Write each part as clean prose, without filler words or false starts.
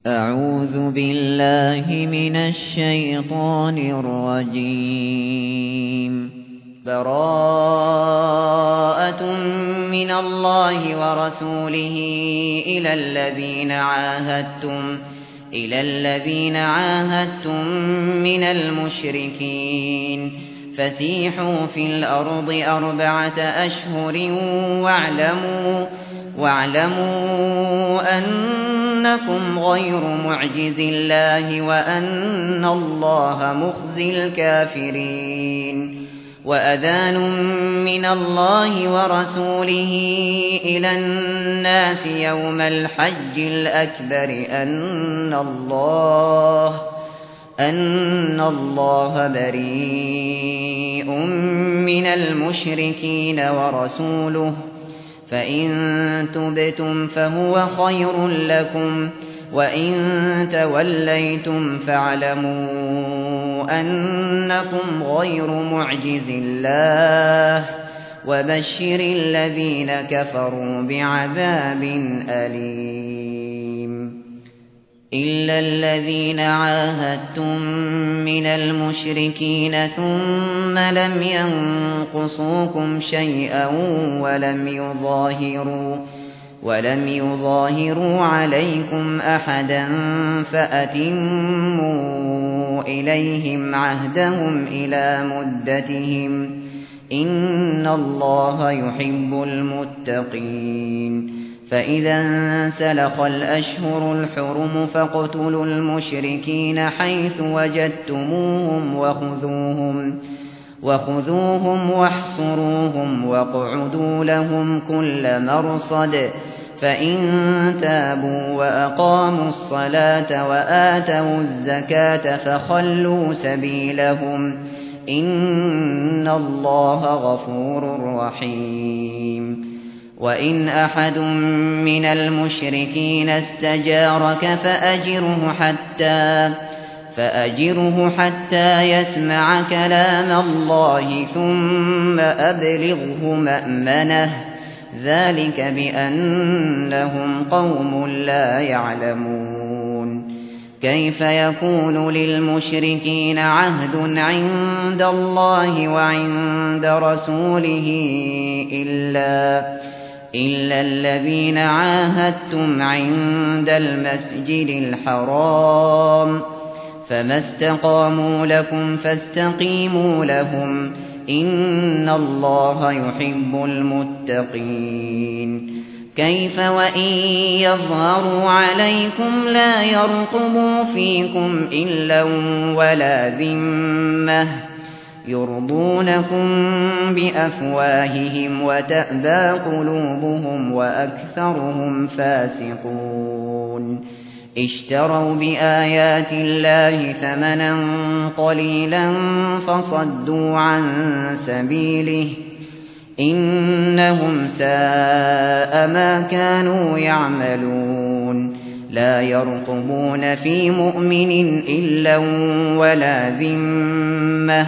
أعوذ بالله من الشيطان الرجيم. براءة من الله ورسوله إلى الذين عاهدتم من المشركين فسيحوا في الأرض 4 أشهر واعلموا أنكم غير معجز الله وأن الله مخزي الكافرين. وأذان من الله ورسوله إلى الناس يوم الحج الأكبر أن الله بريء من المشركين ورسوله، فإن تبتم فهو خير لكم، وإن توليتم فاعلموا أنكم غير معجز الله، وبشر الذين كفروا بعذاب أليم. إلا الذين عاهدتم من المشركين ثم لم ينقصوكم شيئا ولم يظاهروا عليكم أحدا فأتموا إليهم عهدهم إلى مدتهم، إن الله يحب المتقين. فإذا انسلخ الأشهر الحرم فاقتلوا المشركين حيث وجدتموهم وخذوهم واحصروهم واقعدوا لهم كل مرصد، فإن تابوا وأقاموا الصلاة وآتوا الزكاة فخلوا سبيلهم، إن الله غفور رحيم. وإن أحد من المشركين استجارك فأجره حتى يسمع كلام الله ثم أبلغه مأمنه، ذلك بأنهم قوم لا يعلمون. كيف يكون للمشركين عهد عند الله وعند رسوله إلا الذين عاهدتم عند المسجد الحرام، فما استقاموا لكم فاستقيموا لهم، إن الله يحب المتقين. كيف وإن يظهروا عليكم لا يرقبوا فيكم إلا ولا ذمة، يرضونكم بأفواههم وتأبى قلوبهم وأكثرهم فاسقون. اشتروا بآيات الله ثمنا قليلا فصدوا عن سبيله، إنهم ساء ما كانوا يعملون. لا يرقبون في مؤمن إلا ولا ذمة،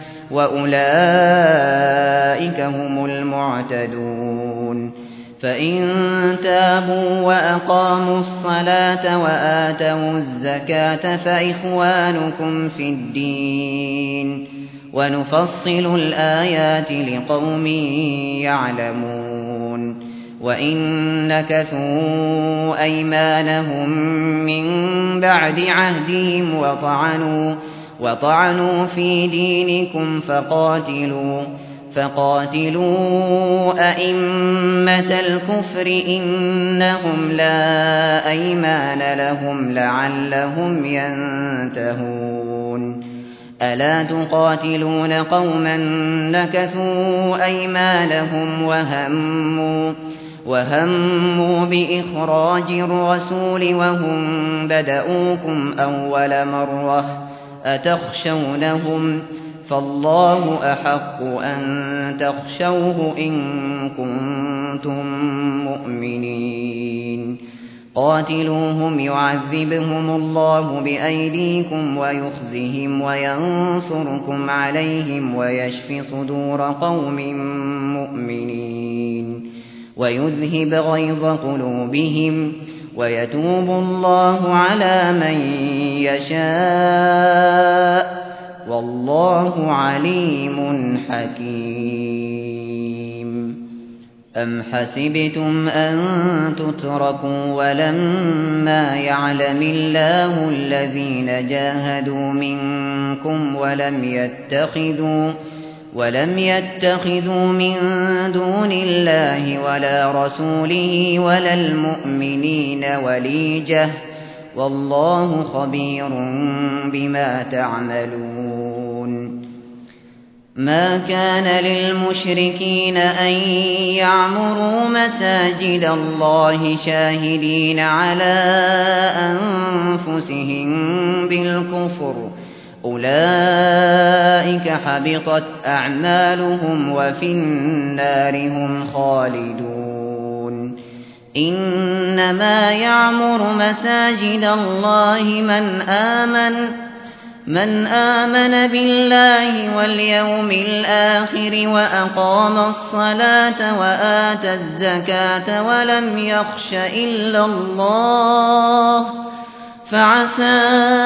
وأولئك هم المعتدون. فإن تابوا وأقاموا الصلاة وآتوا الزكاة فإخوانكم في الدين، ونفصل الآيات لقوم يعلمون. وإن نكثوا أيمانهم من بعد عهدهم وطعنوا في دينكم فقاتلوا أئمة الكفر إنهم لا أيمان لهم لعلهم ينتهون. ألا تقاتلون قوما نكثوا أيمانهم وهموا بإخراج الرسول وهم بدؤوكم أول مرة، أتخشونهم؟ فالله أحق أن تخشوه إن كنتم مؤمنين. قاتلوهم يعذبهم الله بأيديكم ويخزهم وينصركم عليهم ويشف صدور قوم مؤمنين، ويذهب غيظ قلوبهم ويتوب الله على من يشاء والله عليم حكيم. أم حسبتم أن تتركوا ولما يعلم الله الذين جاهدوا منكم ولم يتخذوا من دون الله ولا رسوله ولا المؤمنين وليجة والله خبير بما تعملون. ما كان للمشركين أن يعمروا مساجد الله شاهدين على أنفسهم بالكفر أولئك حبطت أعمالهم وفي النار هم خالدون. إنما يعمر مساجد الله من آمن بالله واليوم الآخر وأقام الصلاة وآتى الزكاة ولم يخش إلا الله فعسى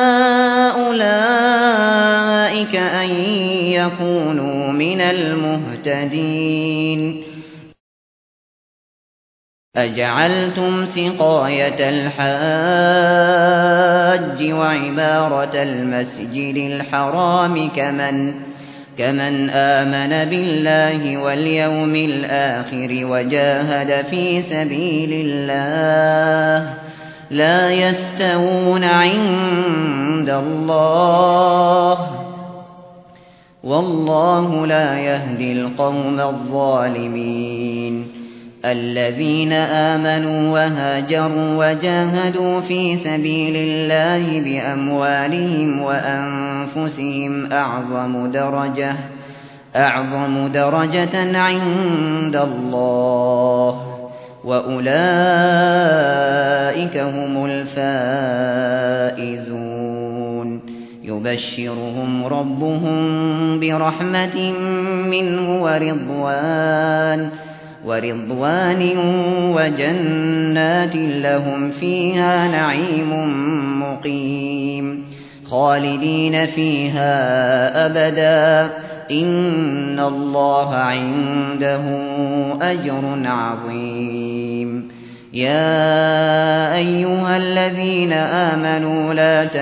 أولئك أن يكونوا من المهتدين. أجعلتم سقاية الحاج وعمارة المسجد الحرام كمن آمن بالله واليوم الآخر وجاهد في سبيل الله لا يستوون عند الله والله لا يهدي القوم الظالمين. الذين آمنوا وهاجروا وجاهدوا في سبيل الله بأموالهم وأنفسهم أعظم درجة عند الله وأولئك هم الفائزون. يبشرهم ربهم برحمة منه ورضوان وجنات لهم فيها نعيم مقيم خالدين فيها أبدا إن الله عنده أجر عظيم. يا أيها الذين آمنوا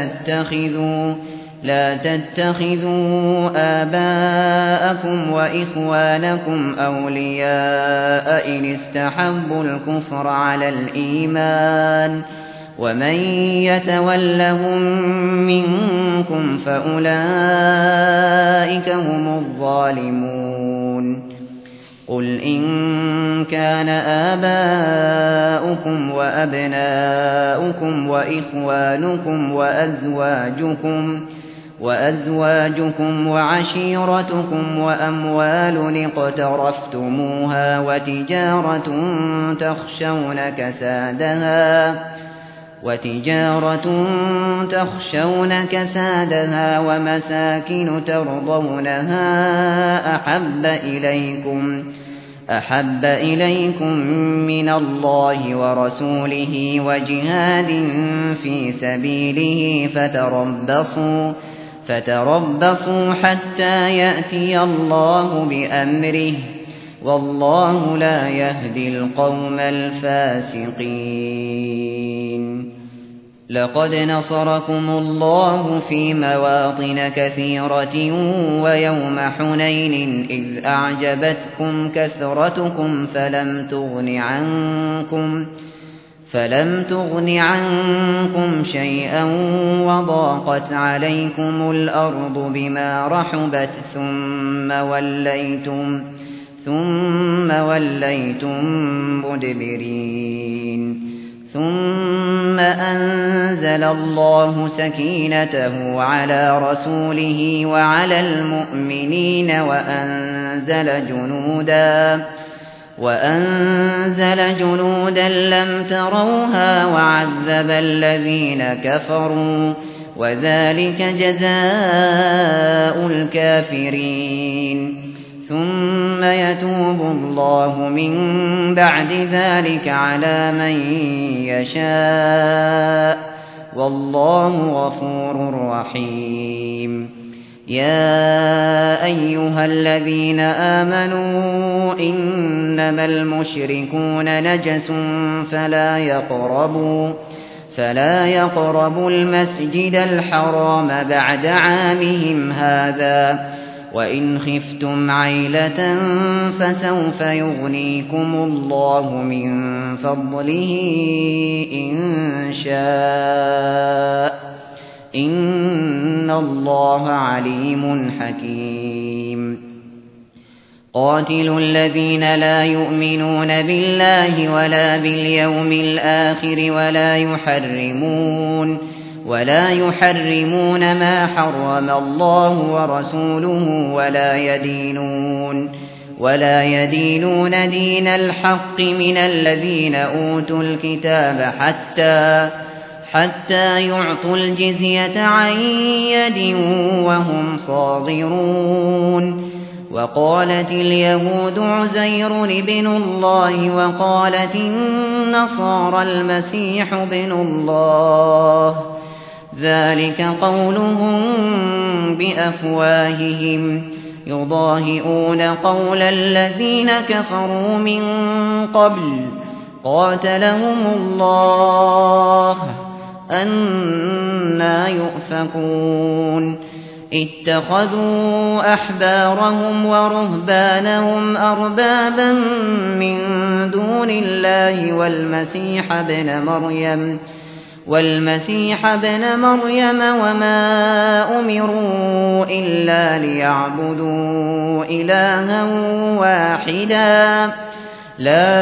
لا تتخذوا آباءكم وإخوانكم أولياء إن استحبوا الكفر على الإيمان ومن يتولهم منكم فأولئك هم الظالمون. قل إن كان آباؤكم وأبناؤكم وإخوانكم وأزواجكم وعشيرتكم وأموال اقترفتموها وتجارة تخشون كسادها ومساكن ترضونها أحب إليكم من الله ورسوله وجهاد في سبيله فتربصوا حتى يأتي الله بأمره والله لا يهدي القوم الفاسقين. لقد نصركم الله في مواطن كثيرة ويوم حنين إذ أعجبتكم كثرتكم فلم تغن عنكم شيئا وضاقت عليكم الأرض بما رحبت ثم وليتم مدبرين. ثم أنزل الله سكينته على رسوله وعلى المؤمنين وأنزل جنودا لم تروها وعذب الذين كفروا وذلك جزاء الكافرين. ثم يتوب الله من بعد ذلك على من يشاء والله غفور رحيم يا أيها الذين آمنوا إنما المشركون نجس فلا يقربوا المسجد الحرام بعد عامهم هذا وإن خفتم عيلة فسوف يغنيكم الله من فضله إن شاء إن الله عليم حكيم قاتلوا الذين لا يؤمنون بالله ولا باليوم الآخر ولا يحرمون ما حرم الله ورسوله ولا يدينون دين الحق من الذين أوتوا الكتاب حتى يعطوا الجزية عن يد وهم صاغرون وقالت اليهود عزير ابن الله وقالت النصارى المسيح ابن الله ذلك قولهم بأفواههم يضاهئون قول الذين كفروا من قبل قاتلهم الله أنى يؤفكون اتخذوا أحبارهم ورهبانهم أربابا من دون الله والمسيح ابن مريم وما أمروا إلا ليعبدوا إلها واحدا لا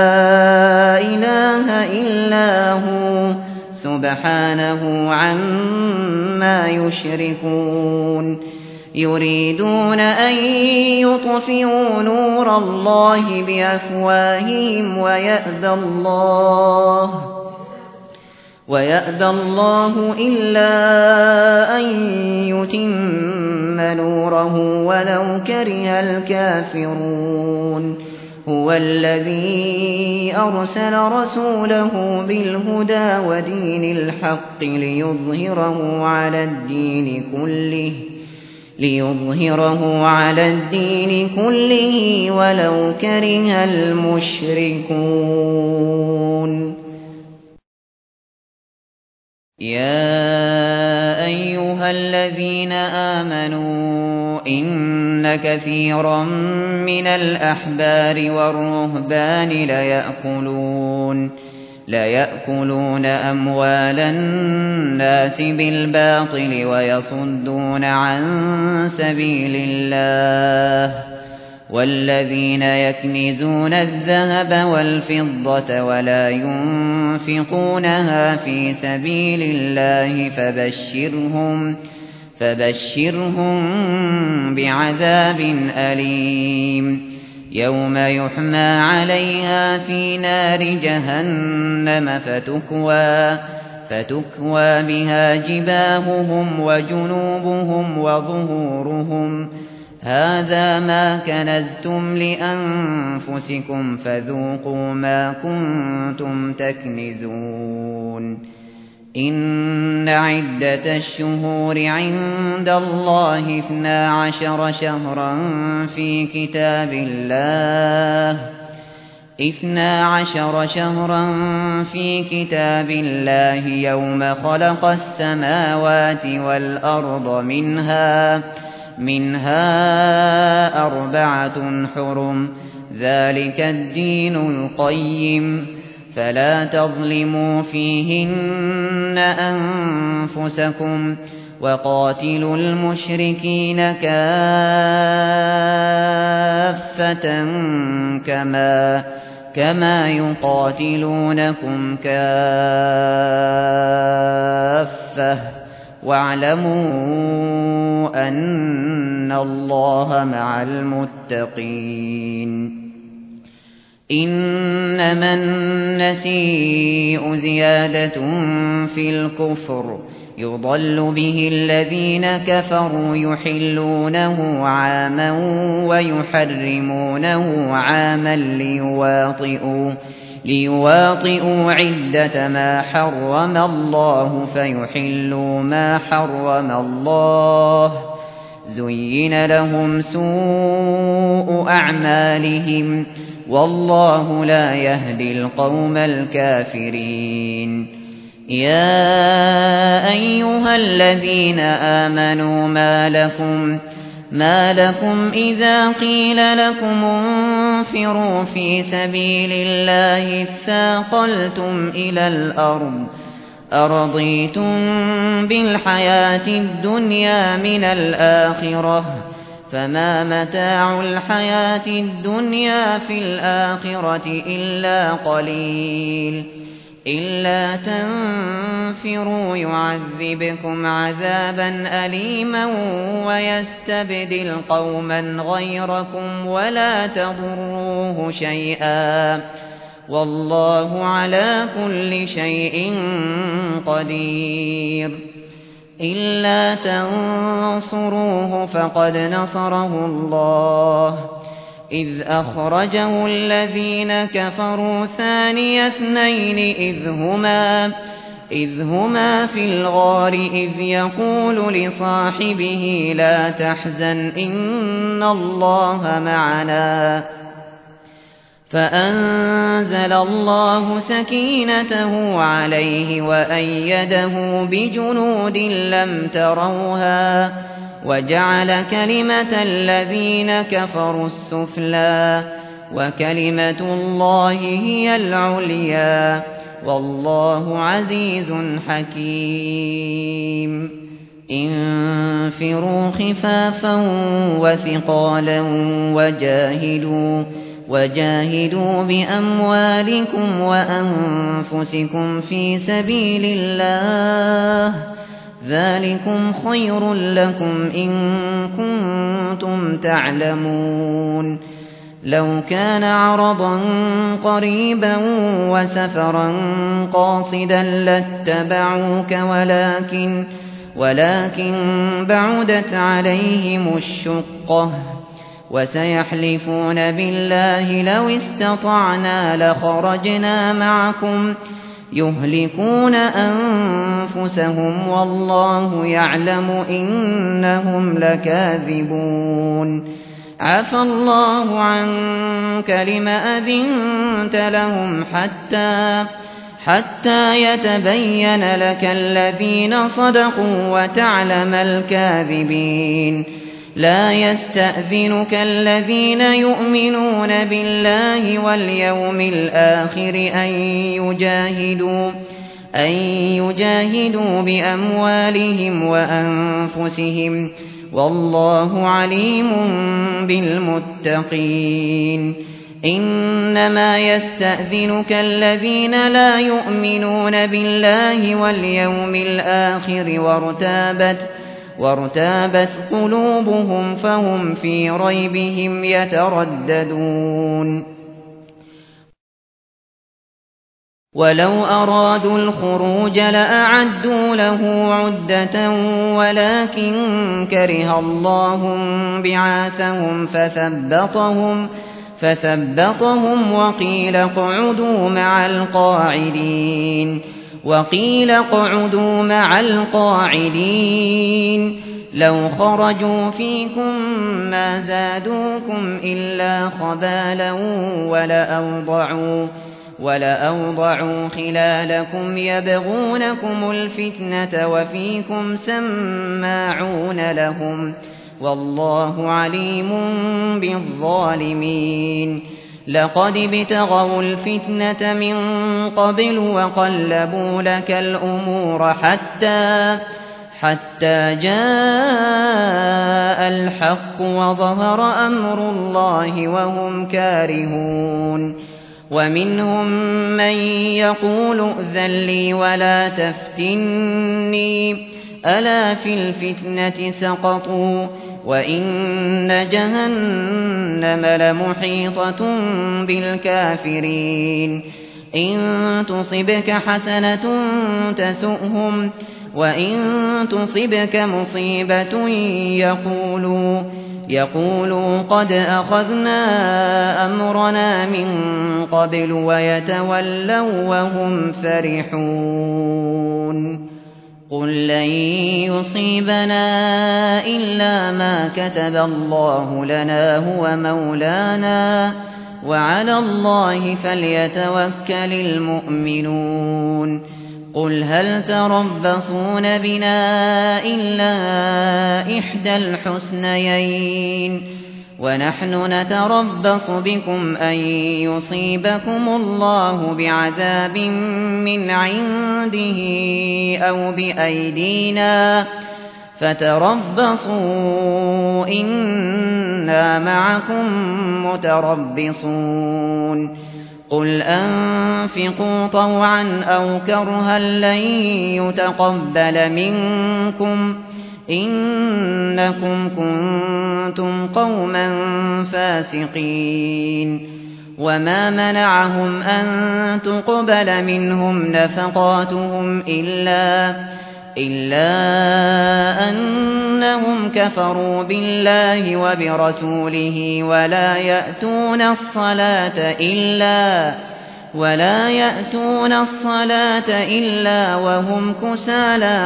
إله إلا هو سبحانه عما يشركون يريدون أن يطفئوا نور الله بأفواههم ويأبى الله إلا أن يتم نوره ولو كره الكافرون هو الذي أرسل رسوله بالهدى ودين الحق ليظهره على الدين كله ولو كره المشركون يا أيها الذين آمنوا إن كثيرا من الأحبار والرهبان ليأكلون أموال الناس بالباطل ويصدون عن سبيل الله والذين يكنزون الذهب والفضة ولا ينفقونها في سبيل الله فبشرهم بعذاب أليم يوم يحمى عليها في نار جهنم فتكوى بها جباههم وجنوبهم وظهورهم هذا ما كنزتم لأنفسكم فذوقوا ما كنتم تكنزون إن عدة الشهور عند الله 12 شهرا في كتاب الله يوم خلق السماوات والأرض منها 4 حرم ذلك الدين القيم فلا تظلموا فيهن أنفسكم وقاتلوا المشركين كافة كما يقاتلونكم كافة واعلموا أن الله مع المتقين إنما النسيء زيادة في الكفر يضل به الذين كفروا يحلونه عاما ويحرمونه عاما ليواطئوا عدة ما حرم الله فيحلوا ما حرم الله. زين لهم سوء أعمالهم والله لا يهدي القوم الكافرين. يا أيها الذين آمنوا ما لكم إذا قيل لكم انفروا في سبيل الله اثاقلتم إلى الأرض أرضيتم بالحياة الدنيا من الآخرة فما متاع الحياة الدنيا في الآخرة إلا قليل. إلا تنفروا يعذبكم عذابا أليما ويستبدل قوما غيركم ولا تضروه شيئا والله على كل شيء قدير. إلا تنصروه فقد نصره الله إذ أخرجه الذين كفروا ثاني اثنين إذ هما في الغار إذ يقول لصاحبه لا تحزن إن الله معنا فأنزل الله سكينته عليه وأيده بجنود لم تروها وجعل كلمة الذين كفروا السفلى وكلمة الله هي العليا والله عزيز حكيم. انفروا خفافا وثقالا وجاهدوا بأموالكم وأنفسكم في سبيل الله ذلكم خير لكم إن كنتم تعلمون. لو كان عرضا قريبا وسفرا قاصدا لاتبعوك ولكن بعدت عليهم الشقة وسيحلفون بالله لو استطعنا لخرجنا معكم يهلكون أنفسهم والله يعلم إنهم لكاذبون. عفى الله عنك لم أذنت لهم حتى يتبين لك الذين صدقوا وتعلم الكاذبين. لا يستأذنك الذين يؤمنون بالله واليوم الآخر أن يجاهدوا بأموالهم وأنفسهم والله عليم بالمتقين. إنما يستأذنك الذين لا يؤمنون بالله واليوم الآخر وارتابت قلوبهم فهم في ريبهم يترددون. ولو أرادوا الخروج لأعدوا له عدة ولكن كره الله بعاثهم فثبطهم وقيل اقعدوا مع القاعدين. لو خرجوا فيكم ما زادوكم إلا خبالا ولأوضعوا خلالكم يبغونكم الفتنة وفيكم سماعون لهم والله عليم بالظالمين. لقد ابتغوا الفتنة من قبل وقلبوا لك الأمور حتى جاء الحق وظهر أمر الله وهم كارهون. ومنهم من يقول ائذن لي ولا تفتني ألا في الفتنة سقطوا وإن جهنم لمحيطة بالكافرين إن تصبك حسنة تسؤهم وإن تصبك مصيبة يقولوا قد أخذنا أمرنا من قبل ويتولوا وهم فرحون قل لن يصيبنا إلا ما كتب الله لنا هو مولانا وعلى الله فليتوكل المؤمنون قل هل تربصون بنا إلا إحدى الحسنيين ونحن نتربص بكم أن يصيبكم الله بعذاب من عنده أو بأيدينا فتربصوا إنا معكم متربصون قل أنفقوا طوعا أو كرها لن يتقبل منكم إنكم كنتم قوما فاسقين وما منعهم أن تقبل منهم نفقاتهم إلا أنهم كفروا بالله وبرسوله ولا يأتون الصلاة إلا وهم كسالى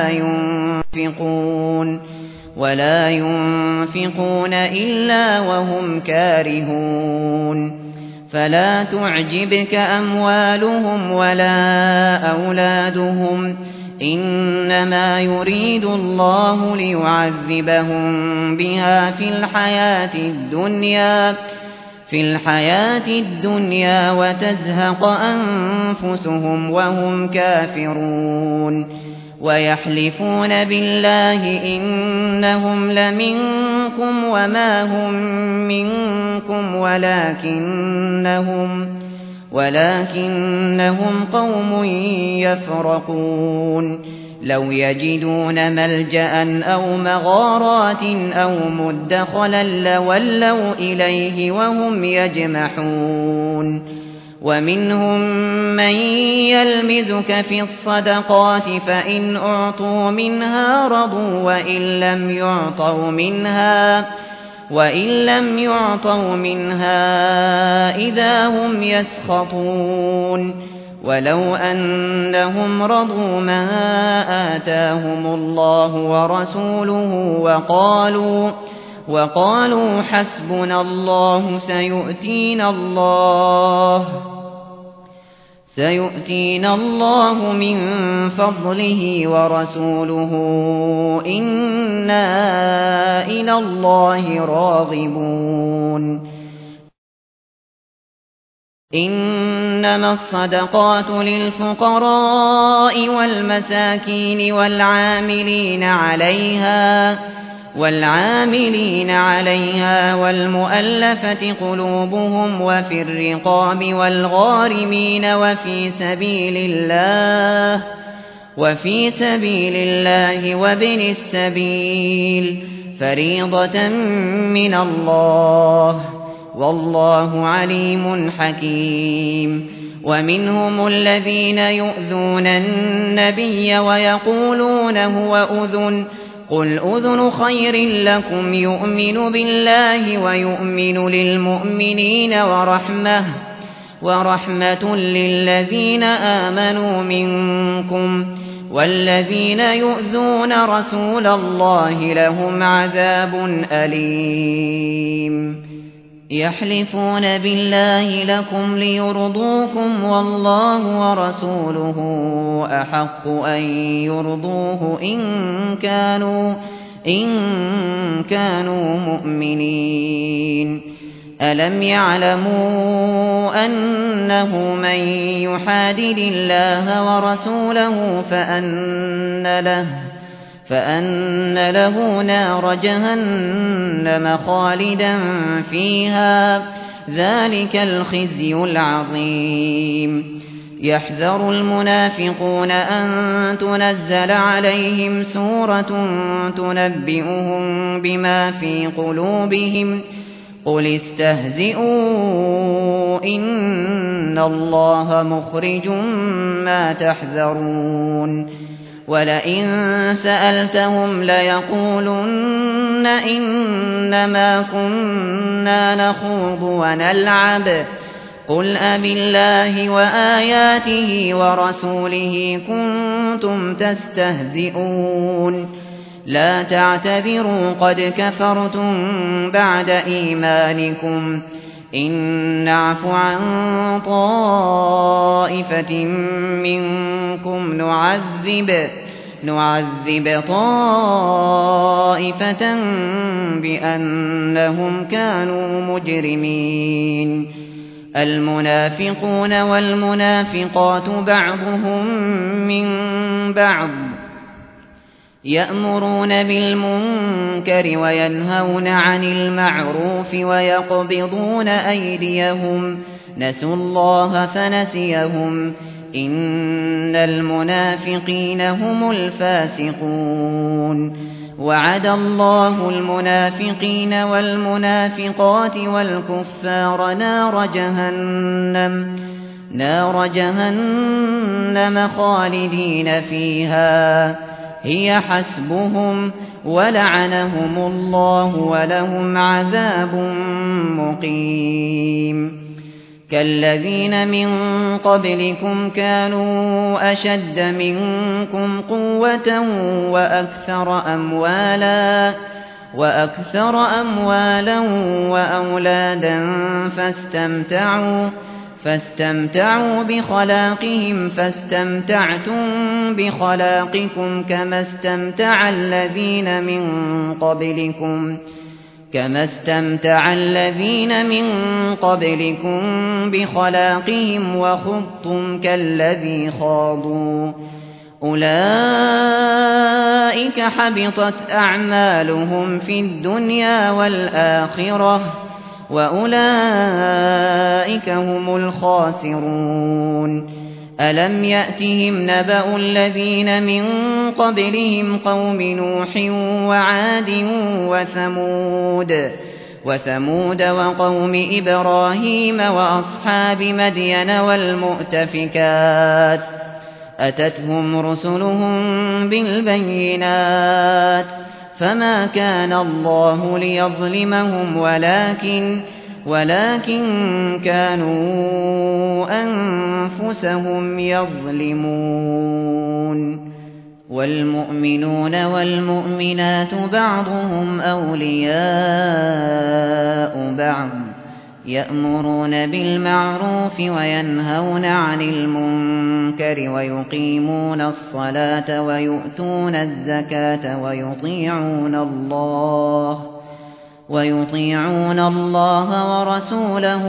ولا ينفقون إلا وهم كارهون فلا تعجبك أموالهم ولا أولادهم إنما يريد الله ليعذبهم بها في الحياة الدنيا وتزهق أنفسهم وهم كافرون ويحلفون بالله إنهم لمنكم وما هم منكم ولكنهم قوم يفرقون لو يجدون ملجأ أو مغارات أو مدخلا لولوا إليه وهم يجمحون ومنهم من يلمزك في الصدقات فإن أعطوا منها رضوا وإن لم يعطوا منها إذا هم يسخطون ولو أنهم رضوا ما آتاهم الله ورسوله وقالوا حسبنا الله سيؤتينا الله من فضله ورسوله إنا إلى الله راغبون إنما الصدقات للفقراء والمساكين والعاملين عليها والمؤلفة قلوبهم وفي الرقاب والغارمين وفي سبيل الله وابن السبيل فريضة من الله والله عليم حكيم ومنهم الذين يؤذون النبي ويقولون هو أذن قل أذن خير لكم يؤمن بالله ويؤمن للمؤمنين ورحمة للذين آمنوا منكم والذين يؤذون رسول الله لهم عذاب أليم يحلفون بالله لكم ليرضوكم والله ورسوله أحق أن يرضوه إن كانوا مؤمنين ألم يعلموا أنه من يحادد الله ورسوله فأن له نار جهنم خالدا فيها ذلك الخزي العظيم يحذر المنافقون أن تنزل عليهم سورة تنبئهم بما في قلوبهم قل استهزئوا إن الله مخرج ما تحذرون ولئن سألتهم ليقولن إنما كنا نخوض ونلعب قل أبالله وآياته ورسوله كنتم تستهزئون لا تعتذروا قد كفرتم بعد إيمانكم إن نعف عن طائفة منكم نعذب طائفة بأنهم كانوا مجرمين المنافقون والمنافقات بعضهم من بعض يأمرون بالمنكر وينهون عن المعروف ويقبضون أيديهم نسوا الله فنسيهم إن المنافقين هم الفاسقون وعد الله المنافقين والمنافقات والكفار نار جهنم خالدين فيها هي حسبهم ولعنهم الله ولهم عذاب مقيم كالذين من قبلكم كانوا أشد منكم قوة وأكثر أموالا وأولادا فاستمتعوا بخلاقهم فاستمتعتم بخلاقكم كما استمتع الذين من قبلكم بخلاقهم وخضتم كالذي خاضوا أولئك حبطت أعمالهم في الدنيا والآخرة وأولئك هم الخاسرون ألم يأتهم نبأ الذين من قبلهم قوم نوح وعاد وثمود وقوم إبراهيم وأصحاب مدين والمؤتفكات أتتهم رسلهم بالبينات فما كان الله ليظلمهم ولكن كانوا أنفسهم يظلمون والمؤمنون والمؤمنات بعضهم أولياء بعض يأمرون بالمعروف وينهون عن المنكر ويقيمون الصلاة ويؤتون الزكاة ويطيعون الله ورسوله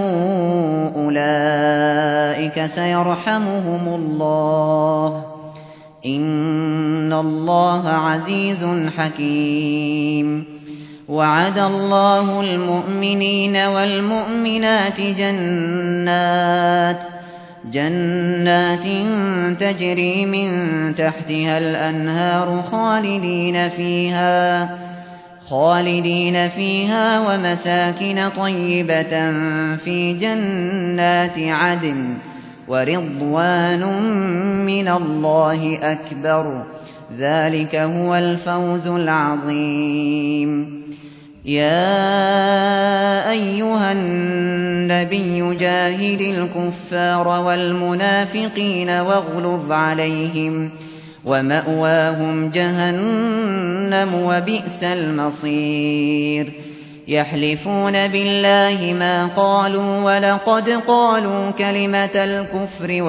أولئك سيرحمهم الله إن الله عزيز حكيم وعد الله المؤمنين والمؤمنات جنات تجري من تحتها الأنهار خالدين فيها ومساكن طيبة في جنات عدن ورضوان من الله أكبر ذلك هو الفوز العظيم يا أيها النبي جاهد الكفار والمنافقين واغلظ عليهم ومأواهم جهنم وبئس المصير يحلفون بالله ما قالوا ولقد قالوا كلمة الكفر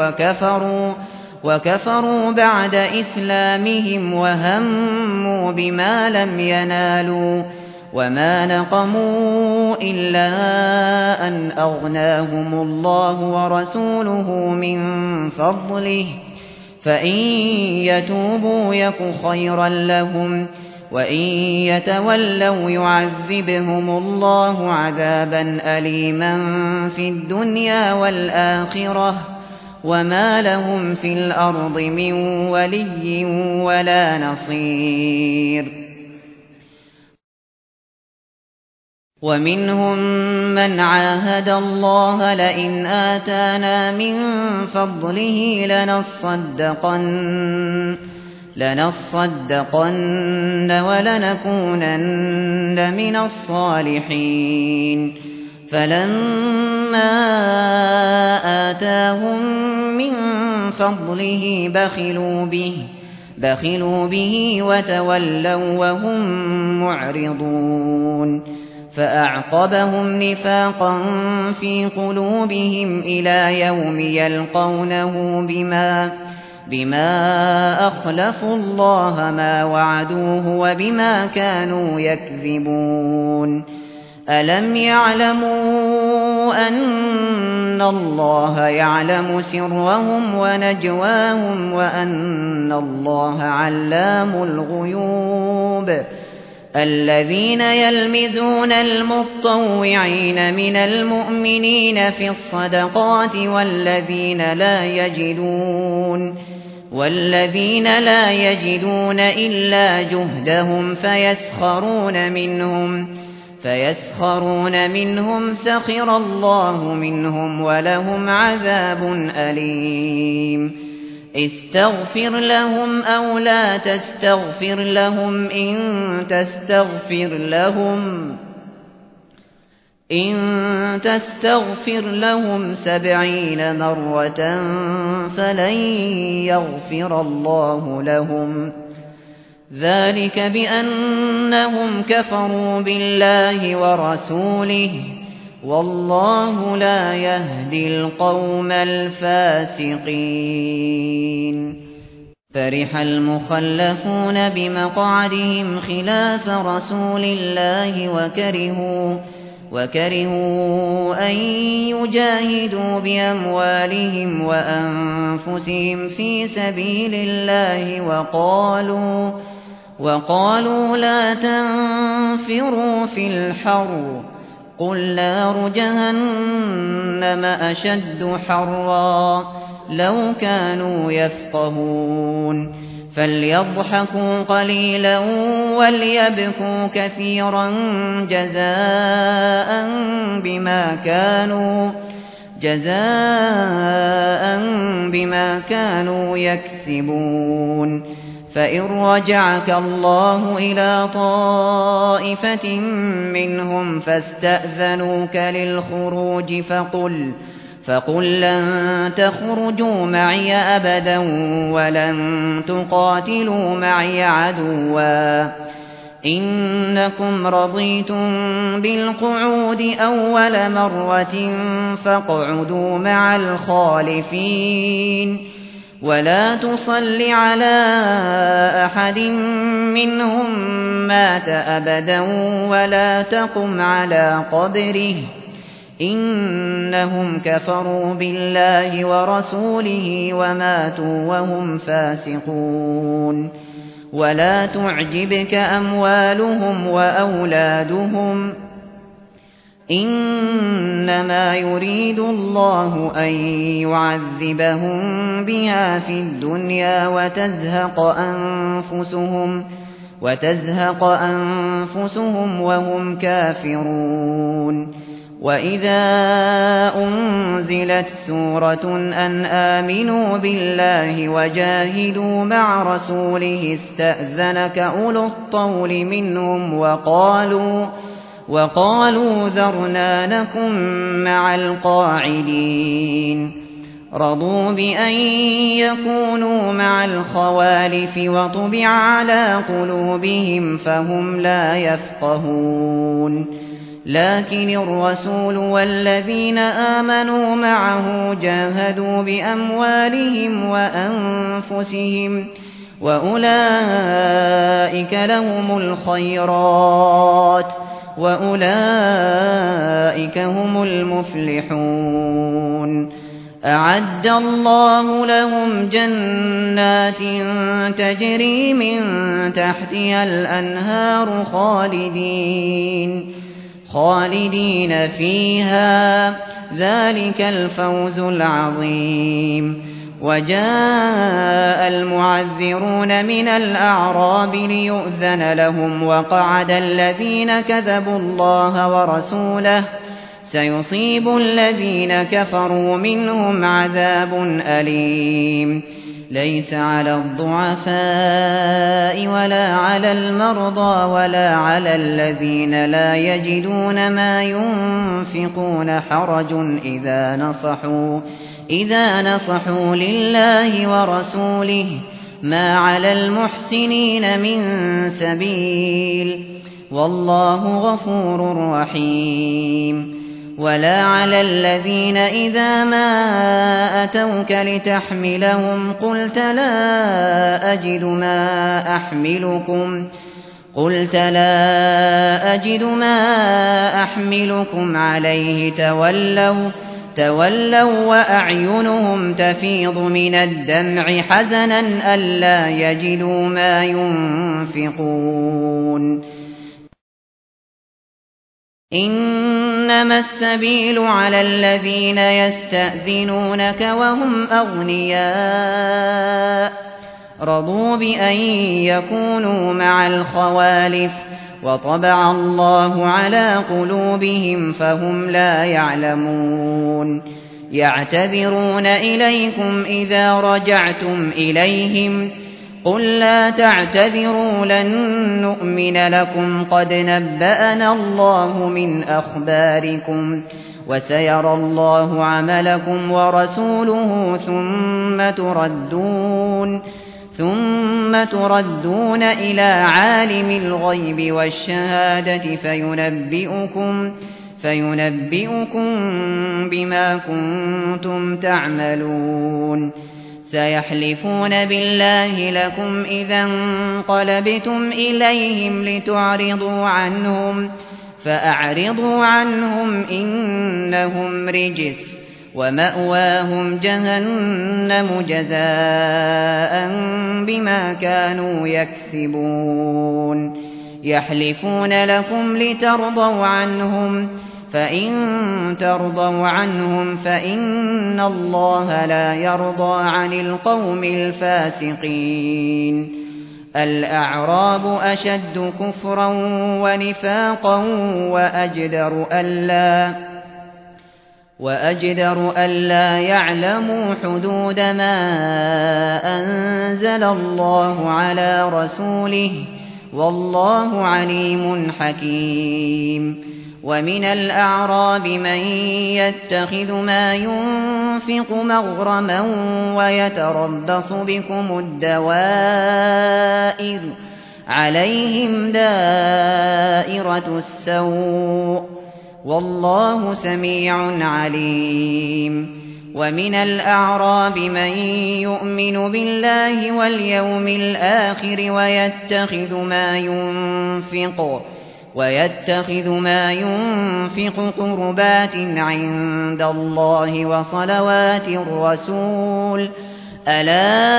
وكفروا بعد إسلامهم وهموا بما لم ينالوا وما نقموا إلا أن أغناهم الله ورسوله من فضله فإن يتوبوا يك خيرا لهم وإن يتولوا يعذبهم الله عذابا أليما في الدنيا والآخرة وما لهم في الأرض من ولي ولا نصير. ومنهم من عاهد الله لئن آتانا من فضله لنصدقن ولنكونن من الصالحين. فلما آتاهم من فضله بخلوا به وتولوا وهم معرضون. فأعقبهم نفاقا في قلوبهم إلى يوم يلقونه بما أخلفوا الله ما وعدوه وبما كانوا يكذبون. ألم يعلموا أن الله يعلم سرهم ونجواهم وأن الله علام الغيوب. الذين يلمزون المطوعين من المؤمنين في الصدقات والذين لا يجدون إلا جهدهم فيسخرون منهم سخر الله منهم ولهم عذاب أليم. استغفر لهم أو لا تستغفر لهم إن تستغفر لهم 70 مرة فلن يغفر الله لهم. ذلك بأنهم كفروا بالله ورسوله والله لا يهدي القوم الفاسقين. فرح المخلفون بمقعدهم خلاف رسول الله وكرهوا أن يجاهدوا بأموالهم وأنفسهم في سبيل الله وقالوا لا تنفروا في الحر قل نار جهنم أشد حرا لو كانوا يفقهون. فليضحكوا قليلا وليبكوا كثيرا جزاء بما كانوا يكسبون. فإن رجعك الله إلى طائفة منهم فاستأذنوك للخروج فقل لن تخرجوا معي أبدا ولن تقاتلوا معي عدوا إنكم رضيتم بالقعود أول مرة فاقعدوا مع الخالفين. ولا تصل على أحد منهم مات أبدا ولا تقم على قبره إنهم كفروا بالله ورسوله وماتوا وهم فاسقون. ولا تعجبك أموالهم وأولادهم إنما يريد الله أن يعذبهم بها في الدنيا وتزهق أنفسهم وهم كافرون. وإذا أنزلت سورة أن آمنوا بالله وجاهدوا مع رسوله استأذنك أولو الطول منهم وقالوا ذرنا نكن مع القاعدين. رضوا بأن يكونوا مع الخوالف وطبع على قلوبهم فهم لا يفقهون. لكن الرسول والذين آمنوا معه جاهدوا بأموالهم وأنفسهم وأولئك لهم الخيرات وأولئك هم المفلحون. أعد الله لهم جنات تجري من تحتها الأنهار خالدين فيها ذلك الفوز العظيم. وجاء المعذرون من الأعراب ليؤذن لهم وقعد الذين كذبوا الله ورسوله سيصيب الذين كفروا منهم عذاب أليم. ليس على الضعفاء ولا على المرضى ولا على الذين لا يجدون ما ينفقون حرج إذا نصحوا لله ورسوله ما على المحسنين من سبيل والله غفور رحيم. ولا على الذين إذا ما أتوك لتحملهم قلت لا أجد ما أحملكم عليه تولوا وأعينهم تفيض من الدمع حزنا ألا يجدوا ما ينفقون. إنما السبيل على الذين يستأذنونك وهم أغنياء رضوا بأن يكونوا مع الخوالف وطبع الله على قلوبهم فهم لا يعلمون. يعتذرون إليكم إذا رجعتم إليهم قل لا تعتذروا لن نؤمن لكم قد نبأنا الله من أخباركم وسيرى الله عملكم ورسوله ثم تردون إلى عالم الغيب والشهادة فينبئكم بما كنتم تعملون. سيحلفون بالله لكم إذا انقلبتم إليهم لتعرضوا عنهم فأعرضوا عنهم إنهم رجس ومأواهم جهنم جزاء بما كانوا يكسبون. يحلفون لكم لترضوا عنهم فإن ترضوا عنهم فإن الله لا يرضى عن القوم الفاسقين. الأعراب أشد كفرا ونفاقا وأجدر ألا يعلموا حدود ما أنزل الله على رسوله والله عليم حكيم. ومن الأعراب من يتخذ ما ينفق مغرما ويتربص بكم الدوائر عليهم دائرة السوء والله سميع عليم. ومن الأعراب من يؤمن بالله واليوم الآخر ويتخذ ما ينفق قربات عند الله وصلوات الرسول ألا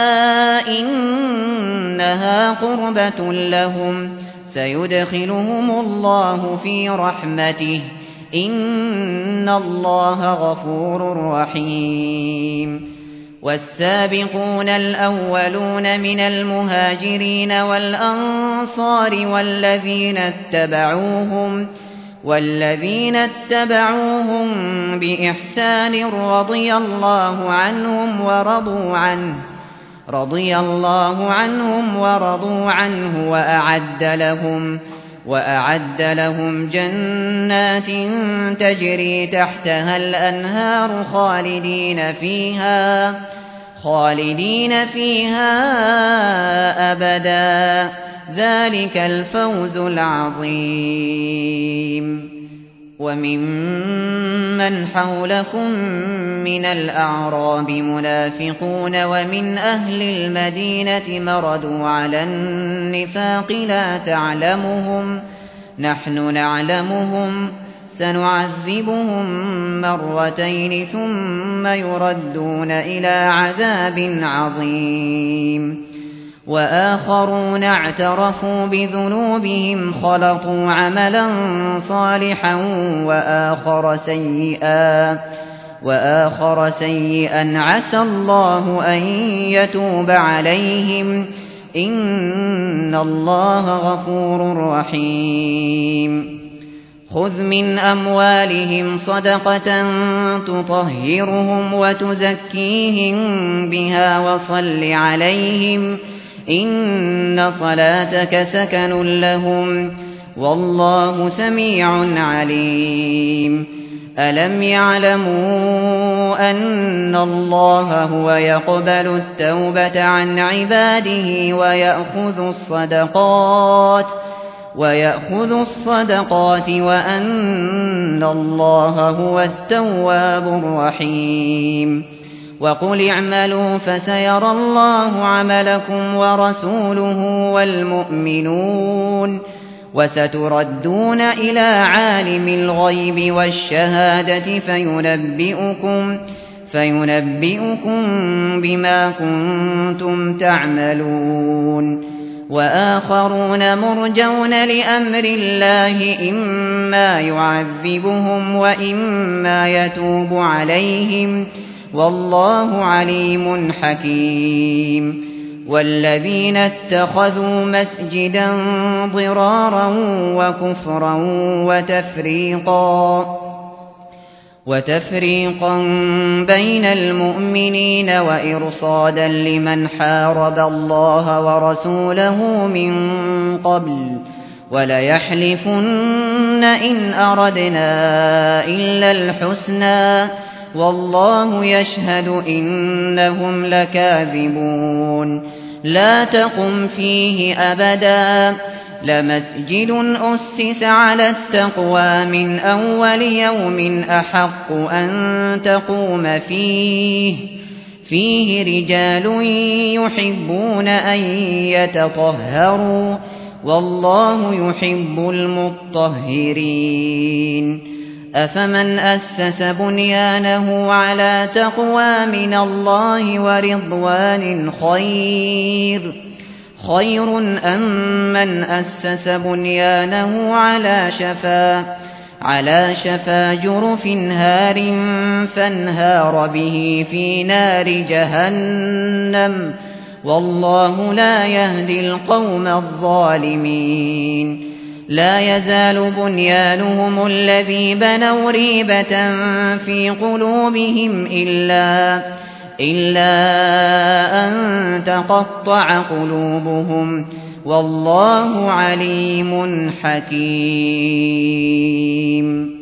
إنها قربة لهم سيدخلهم الله في رحمته إن الله غفور رحيم. والسابقون الأولون من المهاجرين والأنصار والذين اتبعوهم بإحسان رضي الله عنهم ورضوا عنه وأعد لهم جنات تجري تحتها الأنهار خالدين فيها أبدا ذلك الفوز العظيم. وممن حولكم من الأعراب منافقون ومن أهل المدينة مردوا على النفاق لا تعلمهم نحن نعلمهم سنعذبهم مرتين ثم يردون إلى عذاب عظيم. وآخرون اعترفوا بذنوبهم خلطوا عملا صالحا وآخر سيئا عسى الله أن يتوب عليهم إن الله غفور رحيم خذ من أموالهم صدقة تطهرهم وتزكيهم بها وصل عليهم إن صلاتك سكن لهم والله سميع عليم ألم يعلموا أن الله هو يقبل التوبة عن عباده ويأخذ الصدقات وأن الله هو التواب الرحيم وقل اعملوا فسيرى الله عملكم ورسوله والمؤمنون وستردون إلى عالم الغيب والشهادة فينبئكم بما كنتم تعملون وآخرون مرجون لأمر الله إما يعذبهم وإما يتوب عليهم والله عليم حكيم والذين اتخذوا مسجدا ضرارا وكفرا وتفريقا بين المؤمنين وإرصادا لمن حارب الله ورسوله من قبل وليحلفن إن أردنا إلا الحسنى والله يشهد إنهم لكاذبون لا تقم فيه أبدا لمسجد أسس على التقوى من أول يوم أحق أن تقوم فيه رجال يحبون أن يتطهروا والله يحب المطهرين أفمن أسس بنيانه على تقوى من الله ورضوان خير أم من أسس بنيانه على شفا جرف هار فانهار به في نار جهنم والله لا يهدي القوم الظالمين لا يزال بنيانهم الذي بنوا ريبة في قلوبهم إلا أن تقطع قلوبهم والله عليم حكيم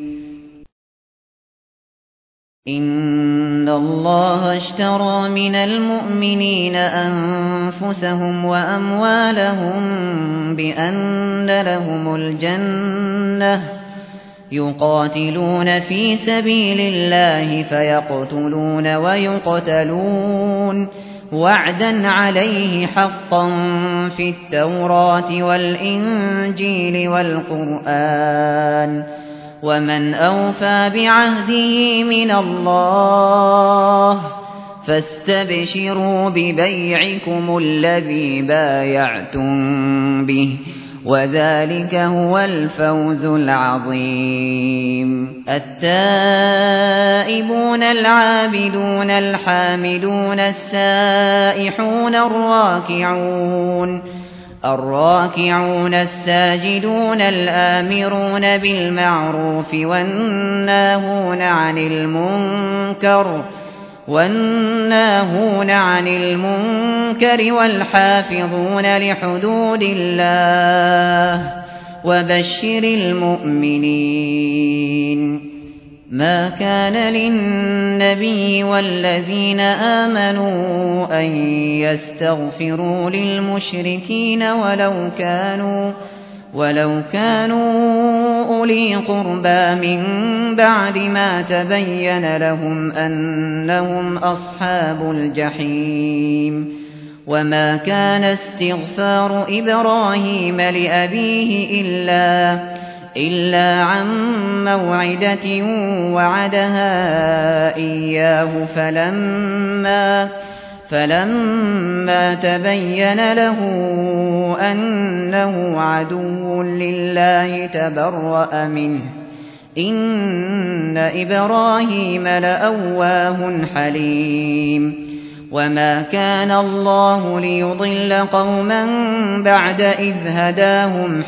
إن الله اشترى من المؤمنين أنفسهم وأموالهم بأن لهم الجنة يقاتلون في سبيل الله فيقتلون ويقتلون وعدا عليه حقا في التوراة والإنجيل والقرآن ومن أوفى بعهده من الله فاستبشروا ببيعكم الذي بايعتم به وذلك هو الفوز العظيم التائبون العابدون الحامدون السائحون الراكعون الساجدون الآمرون بالمعروف والناهون عن المنكر والحافظون لحدود الله وبشر المؤمنين ما كان للنبي والذين آمنوا أن يستغفروا للمشركين ولو كانوا أولي قربى من بعد ما تبين لهم أنهم أصحاب الجحيم وما كان استغفار إبراهيم لأبيه إلا عن موعدة وعدها إياه فلما تبين له أنه عدو لله تبرأ منه إن إبراهيم لأواه حليم وما كان الله ليضل قوما بعد إذ هداهم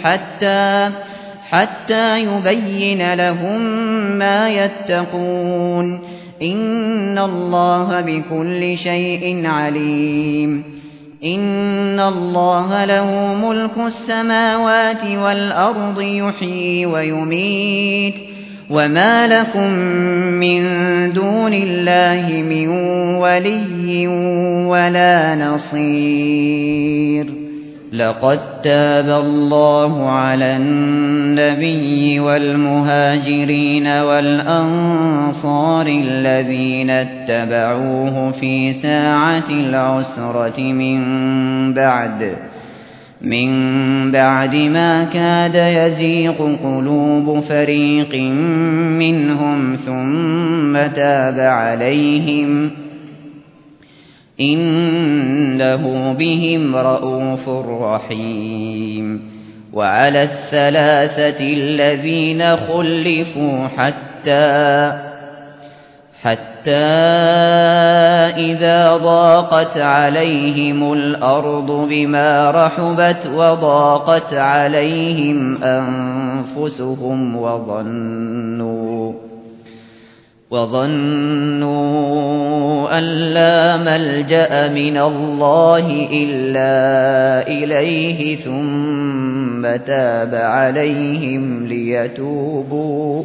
حتى يبين لهم ما يتقون إن الله بكل شيء عليم إن الله له ملك السماوات والأرض يحيي ويميت وما لكم من دون الله من ولي ولا نصير لقد تاب الله على النبي والمهاجرين والأنصار الذين اتبعوه في ساعة العسرة من بعد ما كاد يزيغ قلوب فريق منهم ثم تاب عليهم إنه بهم رءوف رحيم وعلى الثلاثة الذين خلفوا حتى إذا ضاقت عليهم الأرض بما رحبت وضاقت عليهم أنفسهم وظنوا أن لا ملجأ من الله إلا إليه ثم تاب عليهم ليتوبوا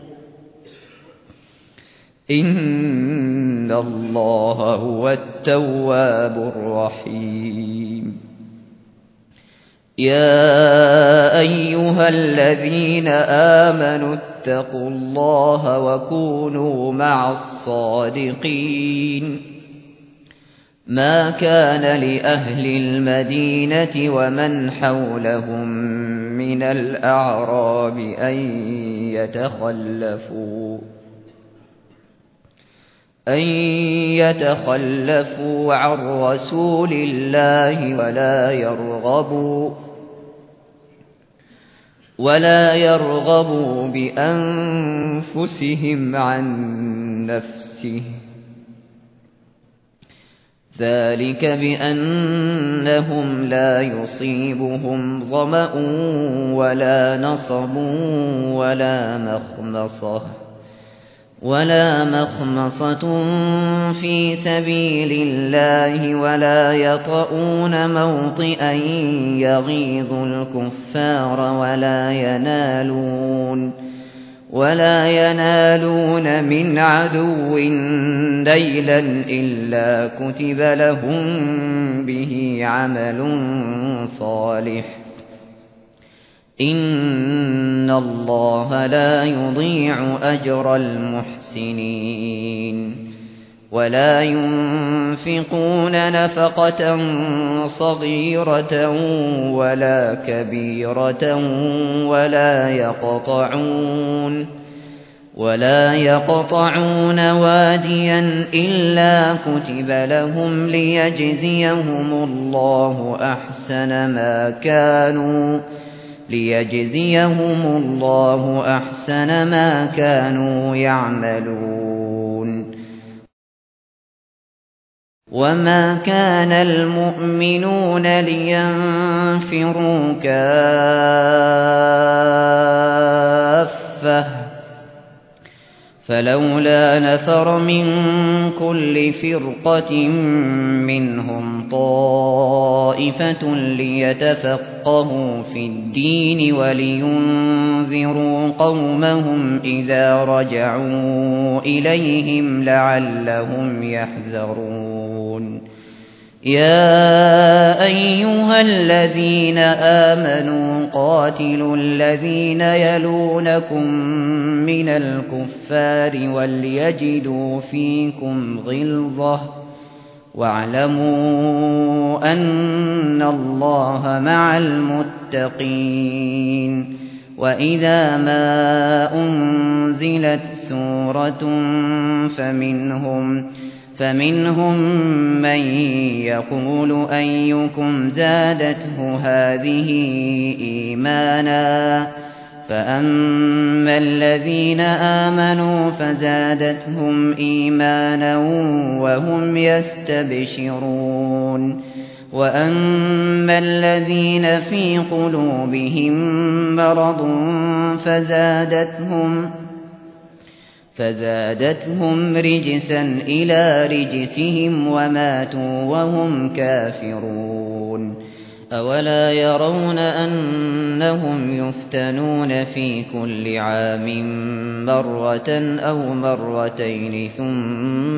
إن الله هو التواب الرحيم يا أيها الذين آمنوا اتقوا الله وكونوا مع الصادقين ما كان لأهل المدينة ومن حولهم من الأعراب أن يتخلفوا عن رسول الله ولا يرغبوا بأنفسهم عن نفسه ذلك بأنهم لا يصيبهم ظمأ ولا نصب ولا مخمصة في سبيل الله ولا يطؤون موطئا يغيظ الكفار ولا ينالون من عدو نيلا إلا كتب لهم به عمل صالح إن الله لا يضيع أجر المحسنين ولا ينفقون نفقة صغيرة ولا كبيرة ولا يقطعون واديا إلا كتب لهم ليجزيهم الله أحسن ما كانوا يعملون وما كان المؤمنون لينفروا كافة فلولا نفر من كل فرقة منهم طائفة ليتفقهوا في الدين ولينذروا قومهم إذا رجعوا إليهم لعلهم يحذرون يا أيها الذين آمنوا قاتلوا الذين يلونكم من الكفار وليجدوا فيكم غلظة واعلموا أن الله مع المتقين وإذا فمنهم من يقول أيكم زادته هذه إيمانا فأما الذين آمنوا فزادتهم إيمانا وهم يستبشرون وأما الذين في قلوبهم مرض فزادتهم رجسا إلى رجسهم وماتوا وهم كافرون أولا يرون أنهم يفتنون في كل عام مرة أو مرتين ثم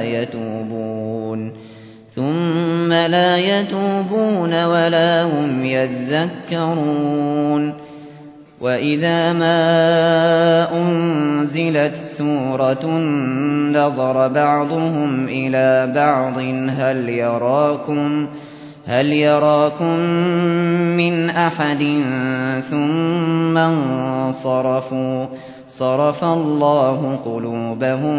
لا يتوبون ولا هم يذكرون وإذا ما أنزلت سورة نظر بعضهم إلى بعض هل يراكم من أحد ثم انصرفوا صرف الله قلوبهم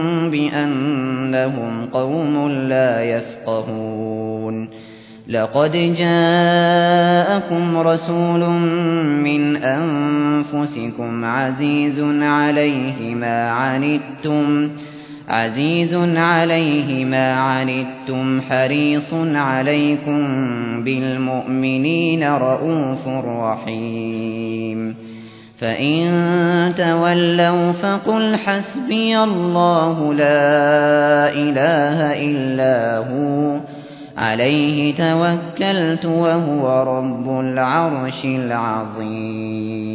بأنهم قوم لا يفقهون لقد جاءكم رسول من أنفسكم عزيز عليه ما عنتم حريص عليكم بالمؤمنين رءوف رحيم فإن تولوا فقل حسبي الله لا إله إلا هو عليه توكلت وهو رب العرش العظيم